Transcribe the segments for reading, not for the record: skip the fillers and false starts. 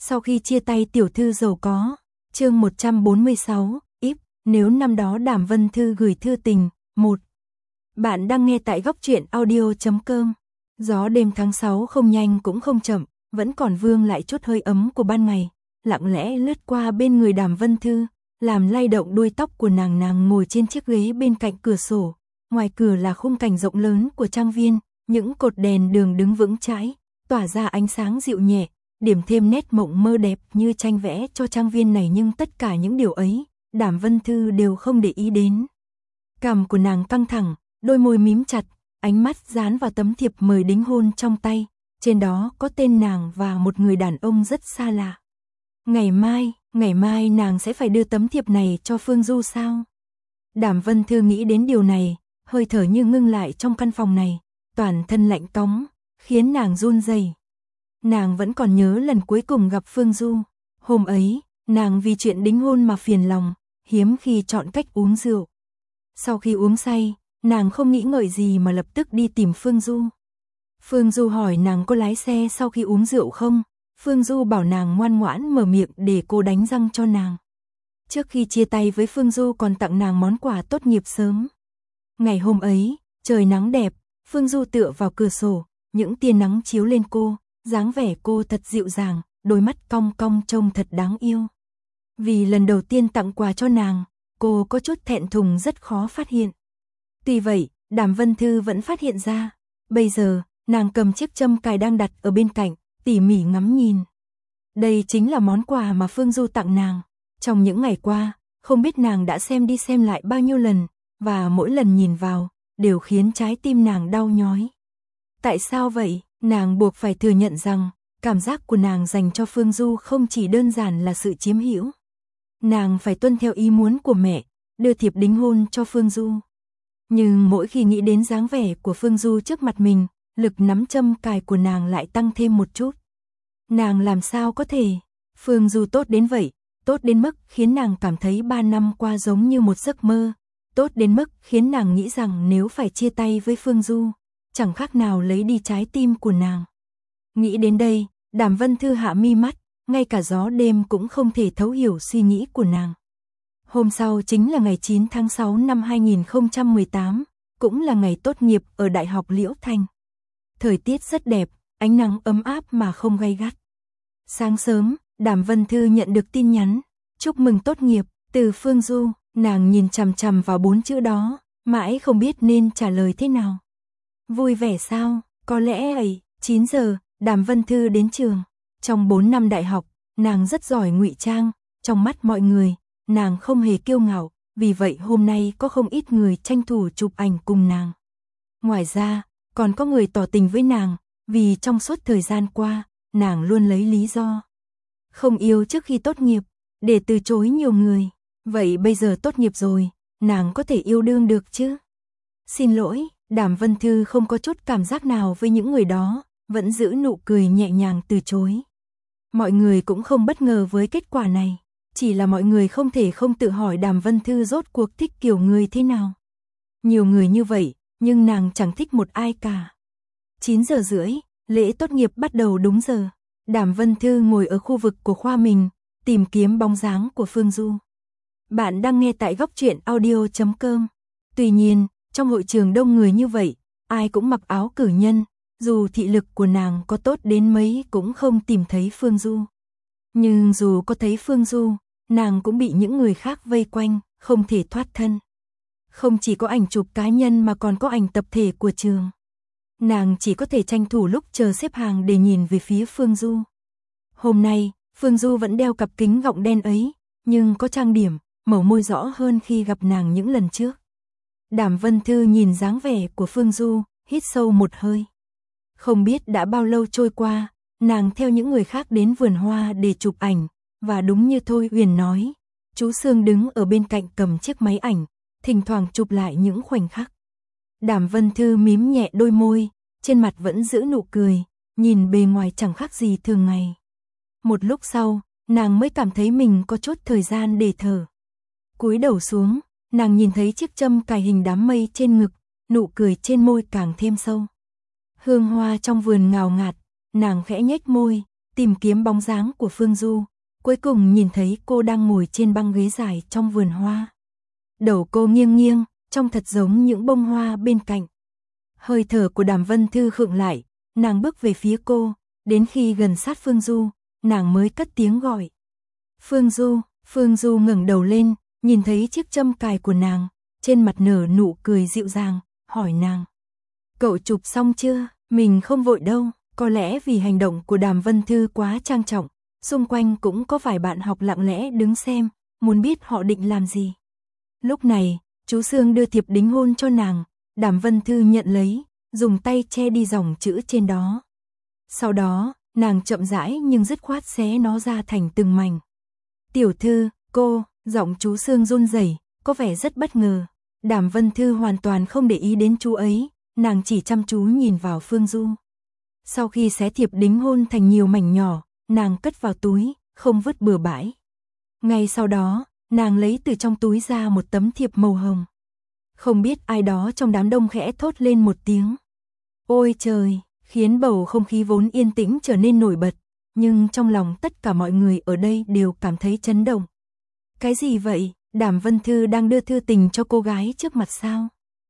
Sau khi chia tay tiểu thư giàu có, chương 146, nếu năm đó Đàm Vân Thư gửi thư tình, 1. Bạn đang nghe tại góc truyện audio.com. Gió đêm tháng 6 không nhanh cũng không chậm, vẫn còn vương lại chút hơi ấm của ban ngày, lặng lẽ lướt qua bên người Đàm Vân Thư, làm lay động đuôi tóc của nàng ngồi trên chiếc ghế bên cạnh cửa sổ. Ngoài cửa là khung cảnh rộng lớn của trang viên, những cột đèn đường đứng vững chãi, tỏa ra ánh sáng dịu nhẹ, điểm thêm nét mộng mơ đẹp như tranh vẽ cho trang viên này, nhưng tất cả những điều ấy, Đàm Vân Thư đều không để ý đến. Cằm của nàng căng thẳng, đôi môi mím chặt, ánh mắt dán vào tấm thiệp mời đính hôn trong tay, trên đó có tên nàng và một người đàn ông rất xa lạ. Ngày mai nàng sẽ phải đưa tấm thiệp này cho Phương Du sao? Đàm Vân Thư nghĩ đến điều này, hơi thở như ngưng lại trong căn phòng này, toàn thân lạnh cóng, khiến nàng run rẩy. Nàng vẫn còn nhớ lần cuối cùng gặp Phương Du. Hôm ấy, nàng vì chuyện đính hôn mà phiền lòng, hiếm khi chọn cách uống rượu. Sau khi uống say, nàng không nghĩ ngợi gì mà lập tức đi tìm Phương Du. Phương Du hỏi nàng có lái xe sau khi uống rượu không? Phương Du bảo nàng ngoan ngoãn mở miệng để cô đánh răng cho nàng. Trước khi chia tay với Phương Du còn tặng nàng món quà tốt nghiệp sớm. Ngày hôm ấy, trời nắng đẹp, Phương Du tựa vào cửa sổ, những tia nắng chiếu lên cô, dáng vẻ cô thật dịu dàng, đôi mắt cong cong trông thật đáng yêu. Vì lần đầu tiên tặng quà cho nàng, cô có chút thẹn thùng rất khó phát hiện. Tuy vậy, Đàm Vân Thư vẫn phát hiện ra. Bây giờ, nàng cầm chiếc châm cài đang đặt ở bên cạnh, tỉ mỉ ngắm nhìn. Đây chính là món quà mà Phương Du tặng nàng. Trong những ngày qua, không biết nàng đã xem đi xem lại bao nhiêu lần, và mỗi lần nhìn vào, đều khiến trái tim nàng đau nhói. Tại sao vậy? Nàng buộc phải thừa nhận rằng, cảm giác của nàng dành cho Phương Du không chỉ đơn giản là sự chiếm hữu. Nàng phải tuân theo ý muốn của mẹ, đưa thiệp đính hôn cho Phương Du. Nhưng mỗi khi nghĩ đến dáng vẻ của Phương Du trước mặt mình, lực nắm châm cài của nàng lại tăng thêm một chút. Nàng làm sao có thể? Phương Du tốt đến vậy, tốt đến mức khiến nàng cảm thấy 3 năm qua giống như một giấc mơ, tốt đến mức khiến nàng nghĩ rằng nếu phải chia tay với Phương Du, chẳng khác nào lấy đi trái tim của nàng. Nghĩ đến đây, Đàm Vân Thư hạ mi mắt, ngay cả gió đêm cũng không thể thấu hiểu suy nghĩ của nàng. Hôm sau chính là ngày 9 tháng 6 năm 2018, cũng là ngày tốt nghiệp ở Đại học Liễu Thanh. Thời tiết rất đẹp, ánh nắng ấm áp mà không gay gắt. Sáng sớm, Đàm Vân Thư nhận được tin nhắn, chúc mừng tốt nghiệp, từ Phương Du. Nàng nhìn chằm chằm vào 4 chữ đó, mãi không biết nên trả lời thế nào. Vui vẻ sao? Có lẽ ấy. 9 giờ, Đàm Vân Thư đến trường. Trong 4 năm đại học, nàng rất giỏi ngụy trang, trong mắt mọi người, nàng không hề kiêu ngạo, vì vậy hôm nay có không ít người tranh thủ chụp ảnh cùng nàng. Ngoài ra, còn có người tỏ tình với nàng, vì trong suốt thời gian qua, nàng luôn lấy lý do không yêu trước khi tốt nghiệp, để từ chối nhiều người. Vậy bây giờ tốt nghiệp rồi, nàng có thể yêu đương được chứ? Xin lỗi, Đàm Vân Thư không có chút cảm giác nào với những người đó, vẫn giữ nụ cười nhẹ nhàng từ chối. Mọi người cũng không bất ngờ với kết quả này, chỉ là mọi người không thể không tự hỏi Đàm Vân Thư rốt cuộc thích kiểu người thế nào. Nhiều người như vậy, nhưng nàng chẳng thích một ai cả. 9 giờ rưỡi, lễ tốt nghiệp bắt đầu đúng giờ. Đàm Vân Thư ngồi ở khu vực của khoa mình, tìm kiếm bóng dáng của Phương Du. Bạn đang nghe tại góc truyện audio.com. Tuy nhiên, trong hội trường đông người như vậy, ai cũng mặc áo cử nhân, dù thị lực của nàng có tốt đến mấy cũng không tìm thấy Phương Du. Nhưng dù có thấy Phương Du, nàng cũng bị những người khác vây quanh, không thể thoát thân. Không chỉ có ảnh chụp cá nhân mà còn có ảnh tập thể của trường. Nàng chỉ có thể tranh thủ lúc chờ xếp hàng để nhìn về phía Phương Du. Hôm nay, Phương Du vẫn đeo cặp kính gọng đen ấy, nhưng có trang điểm, màu môi rõ hơn khi gặp nàng những lần trước. Đàm Vân Thư nhìn dáng vẻ của Phương Du, hít sâu một hơi. Không biết đã bao lâu trôi qua, nàng theo những người khác đến vườn hoa để chụp ảnh, và đúng như Thôi Huyền nói, chú Sương đứng ở bên cạnh cầm chiếc máy ảnh, thỉnh thoảng chụp lại những khoảnh khắc. Đàm Vân Thư mím nhẹ đôi môi, trên mặt vẫn giữ nụ cười, nhìn bề ngoài chẳng khác gì thường ngày. Một lúc sau, nàng mới cảm thấy mình có chút thời gian để thở. Cúi đầu xuống, nàng nhìn thấy chiếc châm cài hình đám mây trên ngực, nụ cười trên môi càng thêm sâu. Hương hoa trong vườn ngào ngạt, nàng khẽ nhếch môi, tìm kiếm bóng dáng của Phương Du, cuối cùng nhìn thấy cô đang ngồi trên băng ghế dài trong vườn hoa. Đầu cô nghiêng nghiêng, trông thật giống những bông hoa bên cạnh. Hơi thở của Đàm Vân Thư khựng lại, nàng bước về phía cô, đến khi gần sát Phương Du, nàng mới cất tiếng gọi. Phương Du ngẩng đầu lên, nhìn thấy chiếc châm cài của nàng, trên mặt nở nụ cười dịu dàng, hỏi nàng. Cậu chụp xong chưa? Mình không vội đâu, có lẽ vì hành động của Đàm Vân Thư quá trang trọng, xung quanh cũng có vài bạn học lặng lẽ đứng xem, muốn biết họ định làm gì. Lúc này, chú Sương đưa thiệp đính hôn cho nàng, Đàm Vân Thư nhận lấy, dùng tay che đi dòng chữ trên đó. Sau đó, nàng chậm rãi nhưng dứt khoát xé nó ra thành từng mảnh. Tiểu thư, cô, giọng chú Sương run rẩy, có vẻ rất bất ngờ. Đàm Vân Thư hoàn toàn không để ý đến chú ấy, nàng chỉ chăm chú nhìn vào Phương Du. Sau khi xé thiệp đính hôn thành nhiều mảnh nhỏ, nàng cất vào túi, không vứt bừa bãi. Ngay sau đó, nàng lấy từ trong túi ra một tấm thiệp màu hồng. Không biết ai đó trong đám đông khẽ thốt lên một tiếng. Ôi trời, khiến bầu không khí vốn yên tĩnh trở nên nổi bật, nhưng trong lòng tất cả mọi người ở đây đều cảm thấy chấn động. Cái gì vậy? Đàm Vân Thư đang đưa thư tình cho cô gái trước mặt sao?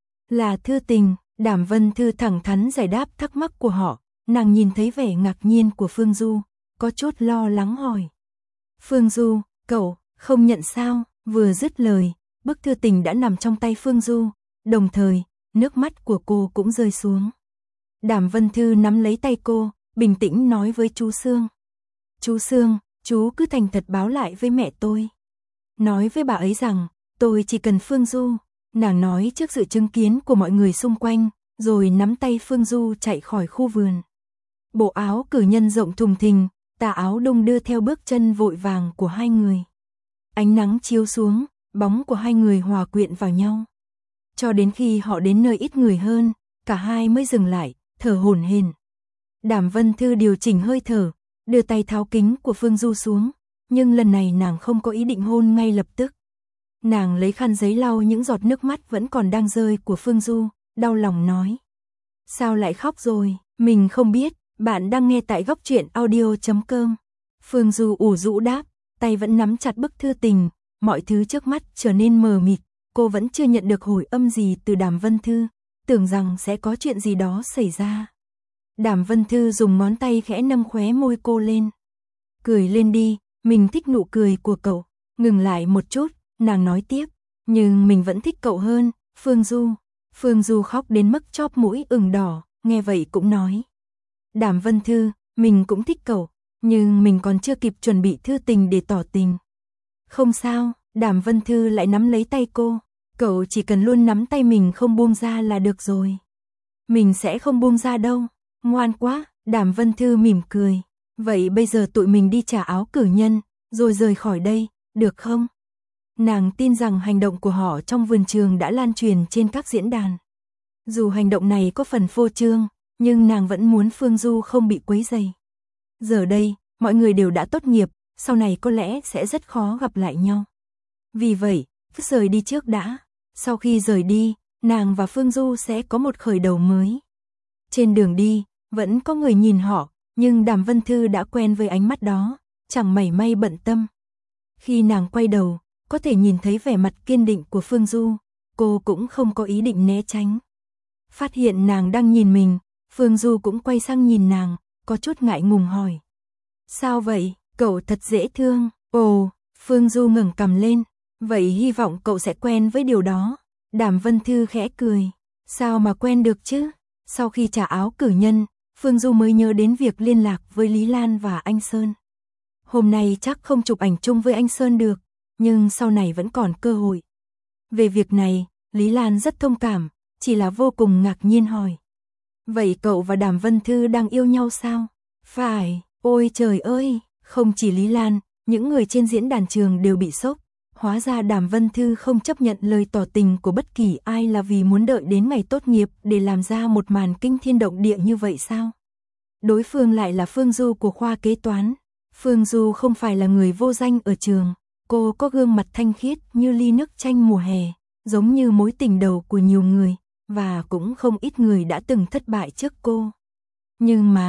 Là thư tình, Đàm Vân Thư thẳng thắn giải đáp thắc mắc của họ, nàng nhìn thấy vẻ ngạc nhiên của Phương Du, có chút lo lắng hỏi. Phương Du, cậu, không nhận sao? Vừa dứt lời, bức thư tình đã nằm trong tay Phương Du, đồng thời, nước mắt của cô cũng rơi xuống. Đàm Vân Thư nắm lấy tay cô, bình tĩnh nói với chú Sương. Chú Sương, chú cứ thành thật báo lại với mẹ tôi. Nói với bà ấy rằng, tôi chỉ cần Phương Du. Nàng nói trước sự chứng kiến của mọi người xung quanh, rồi nắm tay Phương Du chạy khỏi khu vườn. Bộ áo cử nhân rộng thùng thình, tà áo đung đưa theo bước chân vội vàng của hai người. Ánh nắng chiếu xuống, bóng của hai người hòa quyện vào nhau. Cho đến khi họ đến nơi ít người hơn, cả hai mới dừng lại, thở hổn hển. Đàm Vân Thư điều chỉnh hơi thở, đưa tay tháo kính của Phương Du xuống, nhưng lần này nàng không có ý định hôn ngay lập tức. Nàng lấy khăn giấy lau những giọt nước mắt vẫn còn đang rơi của Phương Du, đau lòng nói. Sao lại khóc rồi? Mình không biết, bạn đang nghe tại góc truyện audio.com. Phương Du ủ rũ đáp, tay vẫn nắm chặt bức thư tình, mọi thứ trước mắt trở nên mờ mịt, cô vẫn chưa nhận được hồi âm gì từ Đàm Vân Thư, tưởng rằng sẽ có chuyện gì đó xảy ra. Đàm Vân Thư dùng ngón tay khẽ nâng khóe môi cô lên. Cười lên đi, mình thích nụ cười của cậu. Ngừng lại một chút, nàng nói tiếp, nhưng mình vẫn thích cậu hơn, Phương Du. Phương Du khóc đến mức chóp mũi ửng đỏ, nghe vậy cũng nói. Đàm Vân Thư, mình cũng thích cậu, nhưng mình còn chưa kịp chuẩn bị thư tình để tỏ tình. Không sao, Đàm Vân Thư lại nắm lấy tay cô, cậu chỉ cần luôn nắm tay mình không buông ra là được rồi. Mình sẽ không buông ra đâu, ngoan quá, Đàm Vân Thư mỉm cười. Vậy bây giờ tụi mình đi trả áo cử nhân, rồi rời khỏi đây, được không? Nàng tin rằng hành động của họ trong vườn trường đã lan truyền trên các diễn đàn. Dù hành động này có phần phô trương, nhưng nàng vẫn muốn Phương Du không bị quấy rầy. Giờ đây, mọi người đều đã tốt nghiệp, sau này có lẽ sẽ rất khó gặp lại nhau. Vì vậy, cứ rời đi trước đã. Sau khi rời đi, nàng và Phương Du sẽ có một khởi đầu mới. Trên đường đi, vẫn có người nhìn họ, nhưng Đàm Vân Thư đã quen với ánh mắt đó, chẳng mảy may bận tâm. Khi nàng quay đầu, có thể nhìn thấy vẻ mặt kiên định của Phương Du, cô cũng không có ý định né tránh. Phát hiện nàng đang nhìn mình, Phương Du cũng quay sang nhìn nàng, có chút ngại ngùng hỏi. Sao vậy, cậu thật dễ thương. Ồ, Phương Du ngẩng cằm lên, vậy hy vọng cậu sẽ quen với điều đó. Đàm Vân Thư khẽ cười, sao mà quen được chứ? Sau khi trả áo cử nhân, Phương Du mới nhớ đến việc liên lạc với Lý Lan và anh Sơn. Hôm nay chắc không chụp ảnh chung với anh Sơn được, nhưng sau này vẫn còn cơ hội. Về việc này, Lý Lan rất thông cảm, chỉ là vô cùng ngạc nhiên hỏi. Vậy cậu và Đàm Vân Thư đang yêu nhau sao? Phải, ôi trời ơi, không chỉ Lý Lan, những người trên diễn đàn trường đều bị sốc. Hóa ra Đàm Vân Thư không chấp nhận lời tỏ tình của bất kỳ ai là vì muốn đợi đến ngày tốt nghiệp để làm ra một màn kinh thiên động địa như vậy sao? Đối phương lại là Phương Du của khoa kế toán. Phương Du không phải là người vô danh ở trường, cô có gương mặt thanh khiết như ly nước chanh mùa hè, giống như mối tình đầu của nhiều người, và cũng không ít người đã từng thất bại trước cô. Nhưng mà,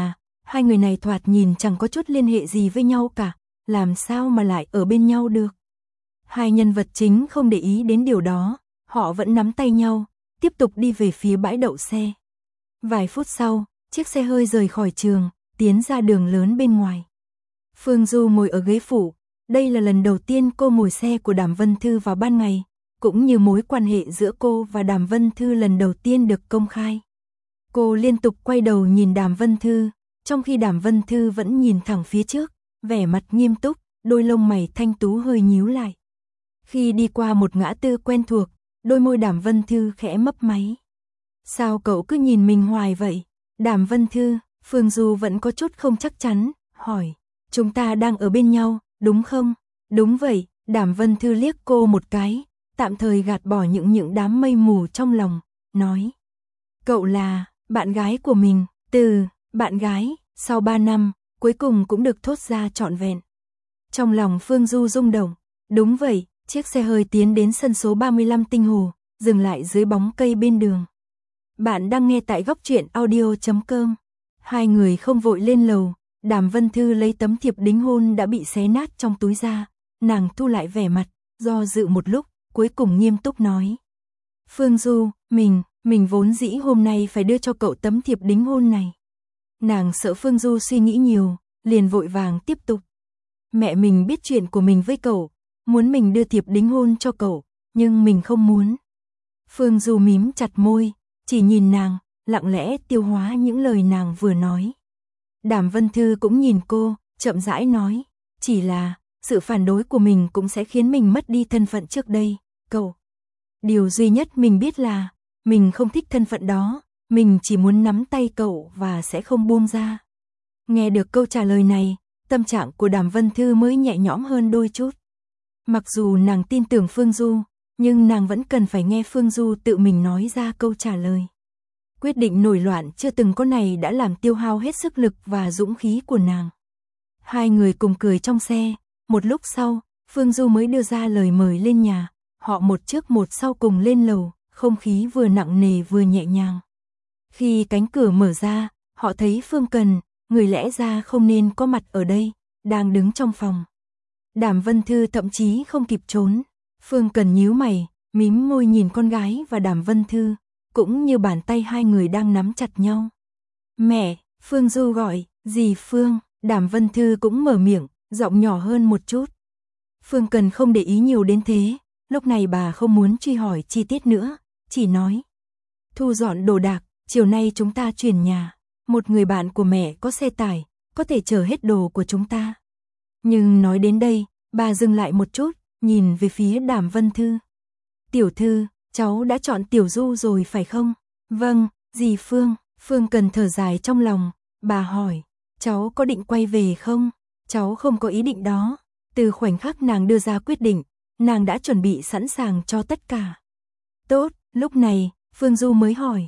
Hai người này thoạt nhìn chẳng có chút liên hệ gì với nhau cả, làm sao mà lại ở bên nhau được. Hai nhân vật chính không để ý đến điều đó, họ vẫn nắm tay nhau, tiếp tục đi về phía bãi đậu xe. Vài phút sau, chiếc xe hơi rời khỏi trường, tiến ra đường lớn bên ngoài. Phương Du ngồi ở ghế phụ, đây là lần đầu tiên cô ngồi xe của Đàm Vân Thư vào ban ngày, cũng như mối quan hệ giữa cô và Đàm Vân Thư lần đầu tiên được công khai. Cô liên tục quay đầu nhìn Đàm Vân Thư, trong khi Đàm Vân Thư vẫn nhìn thẳng phía trước, vẻ mặt nghiêm túc, đôi lông mày thanh tú hơi nhíu lại. Khi đi qua một ngã tư quen thuộc, đôi môi Đàm Vân Thư khẽ mấp máy. Sao cậu cứ nhìn mình hoài vậy? Đàm Vân Thư, Phương Du vẫn có chút không chắc chắn, hỏi. Chúng ta đang ở bên nhau, đúng không? Đúng vậy, Đàm Vân Thư liếc cô một cái, tạm thời gạt bỏ những đám mây mù trong lòng, nói. Cậu là bạn gái của mình, từ bạn gái, sau 3 năm, cuối cùng cũng được thốt ra trọn vẹn. Trong lòng Phương Du rung động, đúng vậy, chiếc xe hơi tiến đến sân số 35 Tinh Hồ, dừng lại dưới bóng cây bên đường. Bạn đang nghe tại góc truyện audio.com. Hai người không vội lên lầu, Đàm Vân Thư lấy tấm thiệp đính hôn đã bị xé nát trong túi ra, nàng thu lại vẻ mặt, do dự một lúc, cuối cùng nghiêm túc nói. Phương Du, mình vốn dĩ hôm nay phải đưa cho cậu tấm thiệp đính hôn này. Nàng sợ Phương Du suy nghĩ nhiều, liền vội vàng tiếp tục. Mẹ mình biết chuyện của mình với cậu, muốn mình đưa thiệp đính hôn cho cậu, nhưng mình không muốn. Phương Du mím chặt môi, chỉ nhìn nàng, lặng lẽ tiêu hóa những lời nàng vừa nói. Đàm Vân Thư cũng nhìn cô, chậm rãi nói, chỉ là, sự phản đối của mình cũng sẽ khiến mình mất đi thân phận trước đây, cậu. Điều duy nhất mình biết là, mình không thích thân phận đó, mình chỉ muốn nắm tay cậu và sẽ không buông ra. Nghe được câu trả lời này, tâm trạng của Đàm Vân Thư mới nhẹ nhõm hơn đôi chút. Mặc dù nàng tin tưởng Phương Du, nhưng nàng vẫn cần phải nghe Phương Du tự mình nói ra câu trả lời. Quyết định nổi loạn chưa từng có này đã làm tiêu hao hết sức lực và dũng khí của nàng. Hai người cùng cười trong xe, một lúc sau, Phương Du mới đưa ra lời mời lên nhà, họ một trước một sau cùng lên lầu, không khí vừa nặng nề vừa nhẹ nhàng. Khi cánh cửa mở ra, họ thấy Phương Cần, người lẽ ra không nên có mặt ở đây, đang đứng trong phòng. Đàm Vân Thư thậm chí không kịp trốn, Phương Cần nhíu mày, mím môi nhìn con gái và Đàm Vân Thư, cũng như bàn tay hai người đang nắm chặt nhau. Mẹ, Phương Du gọi, dì Phương, Đàm Vân Thư cũng mở miệng, giọng nhỏ hơn một chút. Phương Cần không để ý nhiều đến thế, lúc này bà không muốn truy hỏi chi tiết nữa, chỉ nói. Thu dọn đồ đạc, chiều nay chúng ta chuyển nhà, một người bạn của mẹ có xe tải, có thể chở hết đồ của chúng ta. Nhưng nói đến đây, bà dừng lại một chút, nhìn về phía Đàm Vân Thư. Tiểu thư, cháu đã chọn Tiểu Du rồi phải không? Vâng, dì Phương, Phương Cần thở dài trong lòng, bà hỏi, cháu có định quay về không? Cháu không có ý định đó. Từ khoảnh khắc nàng đưa ra quyết định, nàng đã chuẩn bị sẵn sàng cho tất cả. Tốt, lúc này, Phương Du mới hỏi,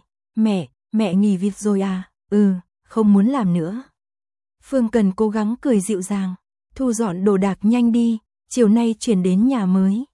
mẹ nghỉ việc rồi à? Không muốn làm nữa. Phương Cần cố gắng cười dịu dàng, thu dọn đồ đạc nhanh đi, chiều nay chuyển đến nhà mới.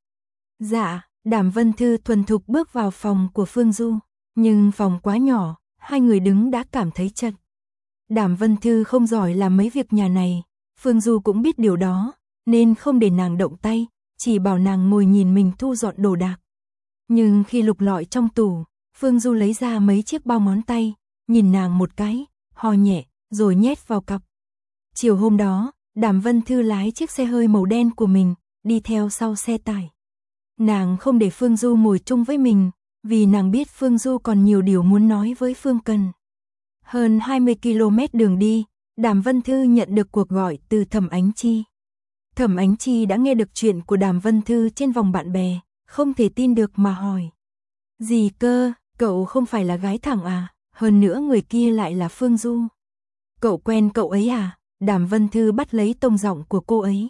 Dạ, Đàm Vân Thư thuần thục bước vào phòng của Phương Du, nhưng phòng quá nhỏ, hai người đứng đã cảm thấy chật. Đàm Vân Thư không giỏi làm mấy việc nhà này, Phương Du cũng biết điều đó, nên không để nàng động tay, chỉ bảo nàng ngồi nhìn mình thu dọn đồ đạc. Nhưng khi lục lọi trong tủ, Phương Du lấy ra mấy chiếc bao ngón tay, nhìn nàng một cái, ho nhẹ, rồi nhét vào cặp. Chiều hôm đó, Đàm Vân Thư lái chiếc xe hơi màu đen của mình, đi theo sau xe tải. Nàng không để Phương Du ngồi chung với mình, vì nàng biết Phương Du còn nhiều điều muốn nói với Phương Cần. Hơn 20 km đường đi, Đàm Vân Thư nhận được cuộc gọi từ Thẩm Ánh Chi. Thẩm Ánh Chi đã nghe được chuyện của Đàm Vân Thư trên vòng bạn bè, không thể tin được mà hỏi. Gì cơ, cậu không phải là gái thẳng à, hơn nữa người kia lại là Phương Du. Cậu quen cậu ấy à? Đàm Vân Thư bắt lấy tông giọng của cô ấy.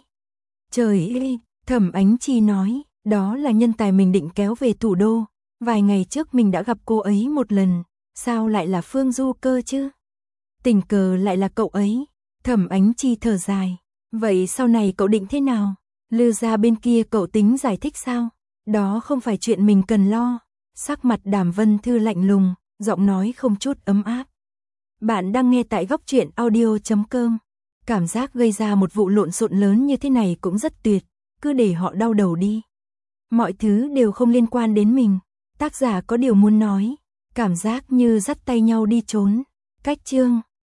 Trời ơi, Thẩm Ánh Chi nói, đó là nhân tài mình định kéo về thủ đô, vài ngày trước mình đã gặp cô ấy một lần, sao lại là Phương Du cơ chứ? Tình cờ lại là cậu ấy. Thẩm Ánh Chi thở dài, vậy sau này cậu định thế nào? Lư gia bên kia cậu tính giải thích sao? Đó không phải chuyện mình cần lo. Sắc mặt Đàm Vân Thư lạnh lùng, giọng nói không chút ấm áp. Bạn đang nghe tại góc truyện audio.com. Cảm giác gây ra một vụ lộn xộn lớn như thế này cũng rất tuyệt, cứ để họ đau đầu đi. Mọi thứ đều không liên quan đến mình. Tác giả có điều muốn nói, cảm giác như dắt tay nhau đi trốn. Cách chương